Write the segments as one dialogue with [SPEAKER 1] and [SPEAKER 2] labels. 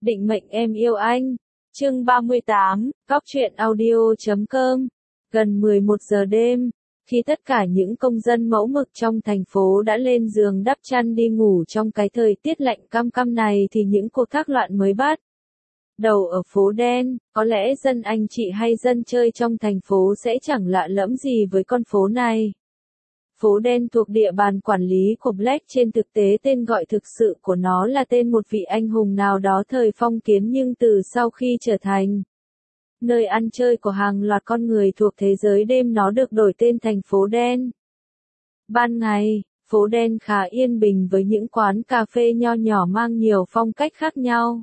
[SPEAKER 1] Định mệnh em yêu anh. Chương 38, Góc truyện audio.com. Gần 11 giờ đêm, khi tất cả những công dân mẫu mực trong thành phố đã lên giường đắp chăn đi ngủ trong cái thời tiết lạnh căm căm này thì những cuộc thác loạn mới bắt đầu ở phố đen. Có lẽ dân anh chị hay dân chơi trong thành phố sẽ chẳng lạ lẫm gì với con phố này. Phố đen thuộc địa bàn quản lý của Black, trên thực tế tên gọi thực sự của nó là tên một vị anh hùng nào đó thời phong kiến, nhưng từ sau khi trở thành nơi ăn chơi của hàng loạt con người thuộc thế giới đêm, nó được đổi tên thành phố đen. Ban ngày, phố đen khá yên bình với những quán cà phê nho nhỏ mang nhiều phong cách khác nhau.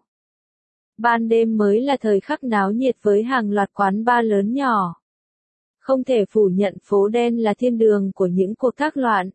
[SPEAKER 1] Ban đêm mới là thời khắc náo nhiệt với hàng loạt quán bar lớn nhỏ. Không thể phủ nhận phố đen là thiên đường của những cuộc thác loạn.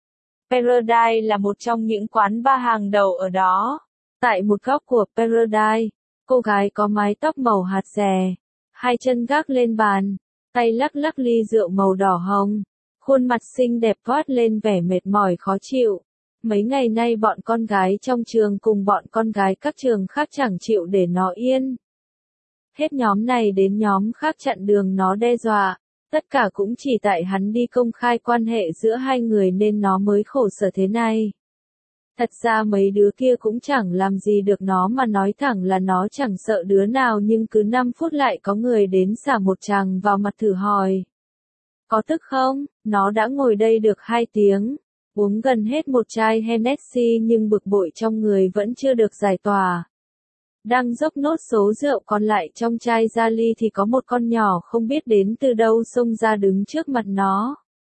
[SPEAKER 1] Paradise là một trong những quán bar hàng đầu ở đó. Tại một góc của Paradise, cô gái có mái tóc màu hạt dẻ, hai chân gác lên bàn, tay lắc lắc ly rượu màu đỏ hồng, khuôn mặt xinh đẹp toát lên vẻ mệt mỏi khó chịu. Mấy ngày nay bọn con gái trong trường cùng bọn con gái các trường khác chẳng chịu để nó yên. Hết nhóm này đến nhóm khác chặn đường nó đe dọa. Tất cả cũng chỉ tại hắn đi công khai quan hệ giữa hai người nên nó mới khổ sở thế này. Thật ra mấy đứa kia cũng chẳng làm gì được nó, mà nói thẳng là nó chẳng sợ đứa nào, nhưng cứ 5 phút lại có người đến xả một tràng vào mặt thử hỏi. Có tức không? Nó đã ngồi đây được 2 tiếng, uống gần hết một chai Hennessy nhưng bực bội trong người vẫn chưa được giải tỏa. Đang dốc nốt số rượu còn lại trong chai ra ly thì có một con nhỏ không biết đến từ đâu xông ra đứng trước mặt nó.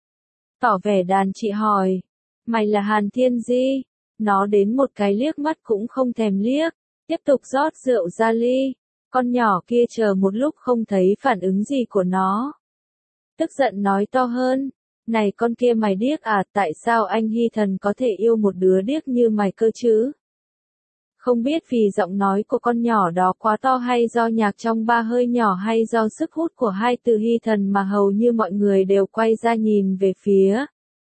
[SPEAKER 1] Tỏ vẻ đàn chị hỏi, mày là Hàn Thiên Di? Nó đến một cái liếc mắt cũng không thèm liếc, tiếp tục rót rượu ra ly. Con nhỏ kia chờ một lúc không thấy phản ứng gì của nó. Tức giận nói to hơn, này con kia, mày điếc à? Tại sao anh Hy Thần có thể yêu một đứa điếc như mày cơ chứ? Không biết vì giọng nói của con nhỏ đó quá to, hay do nhạc trong bar hơi nhỏ, hay do sức hút của hai từ Hy Thần mà hầu như mọi người đều quay ra nhìn về phía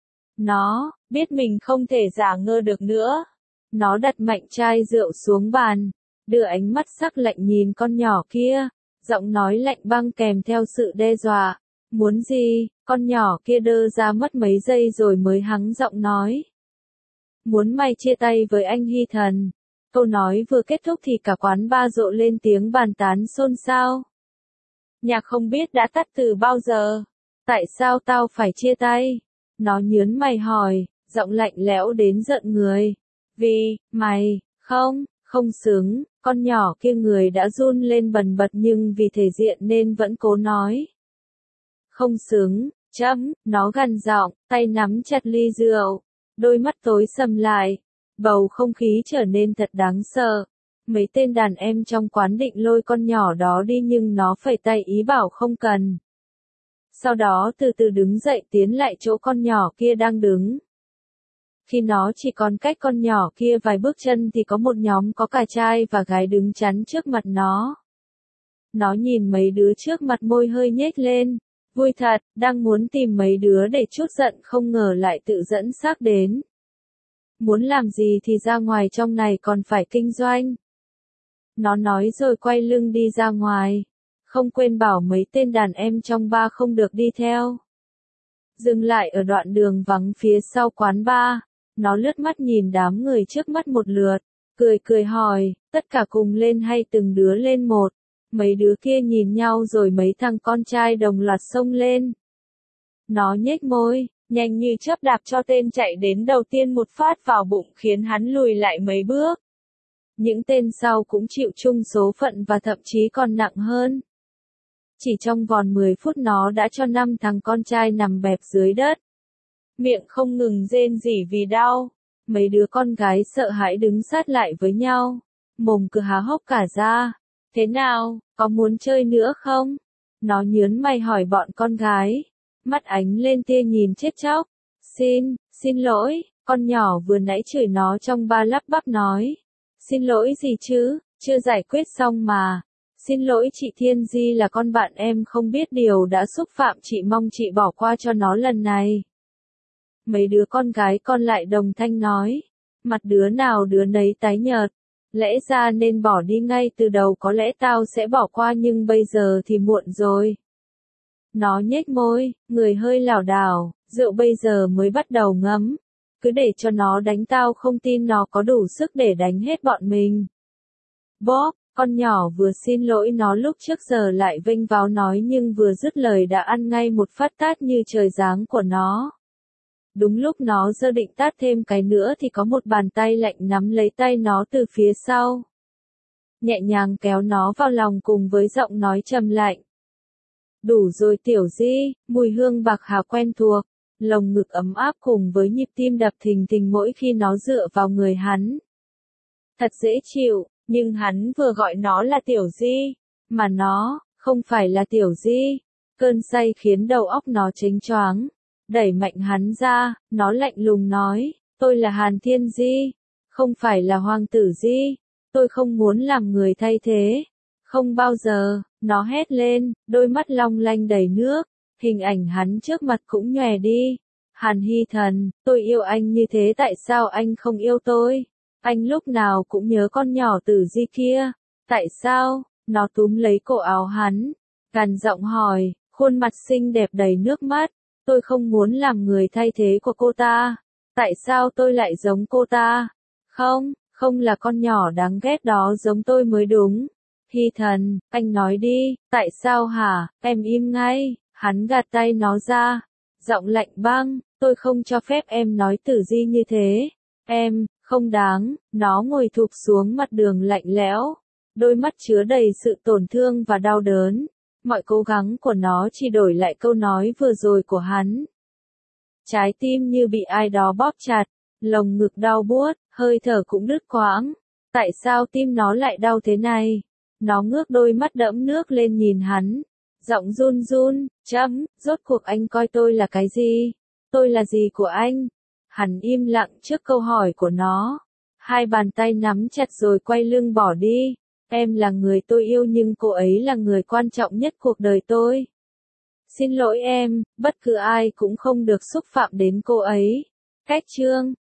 [SPEAKER 1] nó, biết mình không thể giả ngơ được nữa. Nó đặt mạnh chai rượu xuống bàn, đưa ánh mắt sắc lạnh nhìn con nhỏ kia, giọng nói lạnh băng kèm theo sự đe dọa. Muốn gì? Con nhỏ kia đơ ra mất mấy giây rồi mới hắng giọng nói. Muốn mày chia tay với anh Hy Thần. Câu nói vừa kết thúc thì cả quán bar rộ lên tiếng bàn tán xôn xao. Nhạc không biết đã tắt từ bao giờ. Tại sao tao phải chia tay? Nó nhớn mày hỏi, giọng lạnh lẽo đến giận người. Vì, mày, không xứng. Con nhỏ kia người đã run lên bần bật, nhưng vì thể diện nên vẫn cố nói. Không xứng, nó gằn giọng, tay nắm chặt ly rượu, đôi mắt tối sầm lại. Bầu không khí trở nên thật đáng sợ. Mấy tên đàn em trong quán định lôi con nhỏ đó đi, nhưng nó phẩy tay ý bảo không cần. Sau đó từ từ đứng dậy tiến lại chỗ con nhỏ kia đang đứng. Khi nó chỉ còn cách con nhỏ kia vài bước chân thì có một nhóm có cả trai và gái đứng chắn trước mặt nó. Nó nhìn mấy đứa trước mặt, môi hơi nhếch lên. Vui thật, đang muốn tìm mấy đứa để trút giận, không ngờ lại tự dẫn xác đến. Muốn làm gì thì ra ngoài, trong này còn phải kinh doanh. Nó nói rồi quay lưng đi ra ngoài. Không quên bảo mấy tên đàn em trong bar không được đi theo. Dừng lại ở đoạn đường vắng phía sau quán bar. Nó lướt mắt nhìn đám người trước mắt một lượt. Cười hỏi, tất cả cùng lên hay từng đứa lên một? Mấy đứa kia nhìn nhau rồi mấy thằng con trai đồng loạt xông lên. Nó nhếch môi, nhanh như chớp đạp cho tên chạy đến đầu tiên một phát vào bụng, khiến hắn lùi lại mấy bước. Những tên sau cũng chịu chung số phận và thậm chí còn nặng hơn. Chỉ trong vòng 10 phút nó đã cho 5 thằng con trai nằm bẹp dưới đất. Miệng không ngừng rên rỉ vì đau. Mấy đứa con gái sợ hãi đứng sát lại với nhau. Mồm cứ há hốc cả ra. Thế nào, có muốn chơi nữa không? Nó nhớn mày hỏi bọn con gái. Mắt ánh lên tia nhìn chết chóc. Xin lỗi, con nhỏ vừa nãy chửi nó trong bar lắp bắp nói. Xin lỗi gì chứ, chưa giải quyết xong mà. Xin lỗi chị Thiên Di, là con bạn em không biết điều đã xúc phạm chị, mong chị bỏ qua cho nó lần này. Mấy đứa con gái còn lại đồng thanh nói. Mặt đứa nào đứa nấy tái nhợt. Lẽ ra nên bỏ đi ngay từ đầu, có lẽ tao sẽ bỏ qua nhưng bây giờ thì muộn rồi. Nó nhếch môi, người hơi lảo đảo, rượu bây giờ mới bắt đầu ngấm. Cứ để cho nó đánh, tao không tin nó có đủ sức để đánh hết bọn mình. Bob, con nhỏ vừa xin lỗi nó lúc trước giờ lại vênh váo nói nhưng vừa dứt lời đã ăn ngay một phát tát như trời giáng của nó. Đúng lúc nó giơ định tát thêm cái nữa thì có một bàn tay lạnh nắm lấy tay nó từ phía sau. Nhẹ nhàng kéo nó vào lòng cùng với giọng nói trầm lạnh. Đủ rồi Tiểu Di, mùi hương bạc hà quen thuộc, lồng ngực ấm áp cùng với nhịp tim đập thình thình mỗi khi nó dựa vào người hắn. Thật dễ chịu, nhưng hắn vừa gọi nó là Tiểu Di, mà nó, không phải là Tiểu Di. Cơn say khiến đầu óc nó chếnh choáng. Đẩy mạnh hắn ra, nó lạnh lùng nói, tôi là Hàn Thiên Di, không phải là Hoàng tử Di, tôi không muốn làm người thay thế. Không bao giờ, nó hét lên, đôi mắt long lanh đầy nước, hình ảnh hắn trước mặt cũng nhòe đi. Hàn Hy Thần, tôi yêu anh như thế tại sao anh không yêu tôi? Anh lúc nào cũng nhớ con nhỏ Tử Di kia, tại sao? Nó túm lấy cổ áo hắn, gằn giọng hỏi, khuôn mặt xinh đẹp đầy nước mắt. Tôi không muốn làm người thay thế của cô ta. Tại sao tôi lại giống cô ta? Không, không là con nhỏ đáng ghét đó giống tôi mới đúng. Hy Thần, anh nói đi, tại sao hả? Em im ngay. Hắn gạt tay nó ra. Giọng lạnh băng, tôi không cho phép em nói Tử Di như thế. Em, không đáng. Nó ngồi thụp xuống mặt đường lạnh lẽo. Đôi mắt chứa đầy sự tổn thương và đau đớn. Mọi cố gắng của nó chỉ đổi lại câu nói vừa rồi của hắn. Trái tim như bị ai đó bóp chặt, lồng ngực đau buốt, hơi thở cũng đứt quãng. Tại sao tim nó lại đau thế này? Nó ngước đôi mắt đẫm nước lên nhìn hắn. Giọng run run, rốt cuộc anh coi tôi là cái gì? Tôi là gì của anh? Hắn im lặng trước câu hỏi của nó. Hai bàn tay nắm chặt rồi quay lưng bỏ đi. Em là người tôi yêu nhưng cô ấy là người quan trọng nhất cuộc đời tôi. Xin lỗi em, bất cứ ai cũng không được xúc phạm đến cô ấy. Cách chương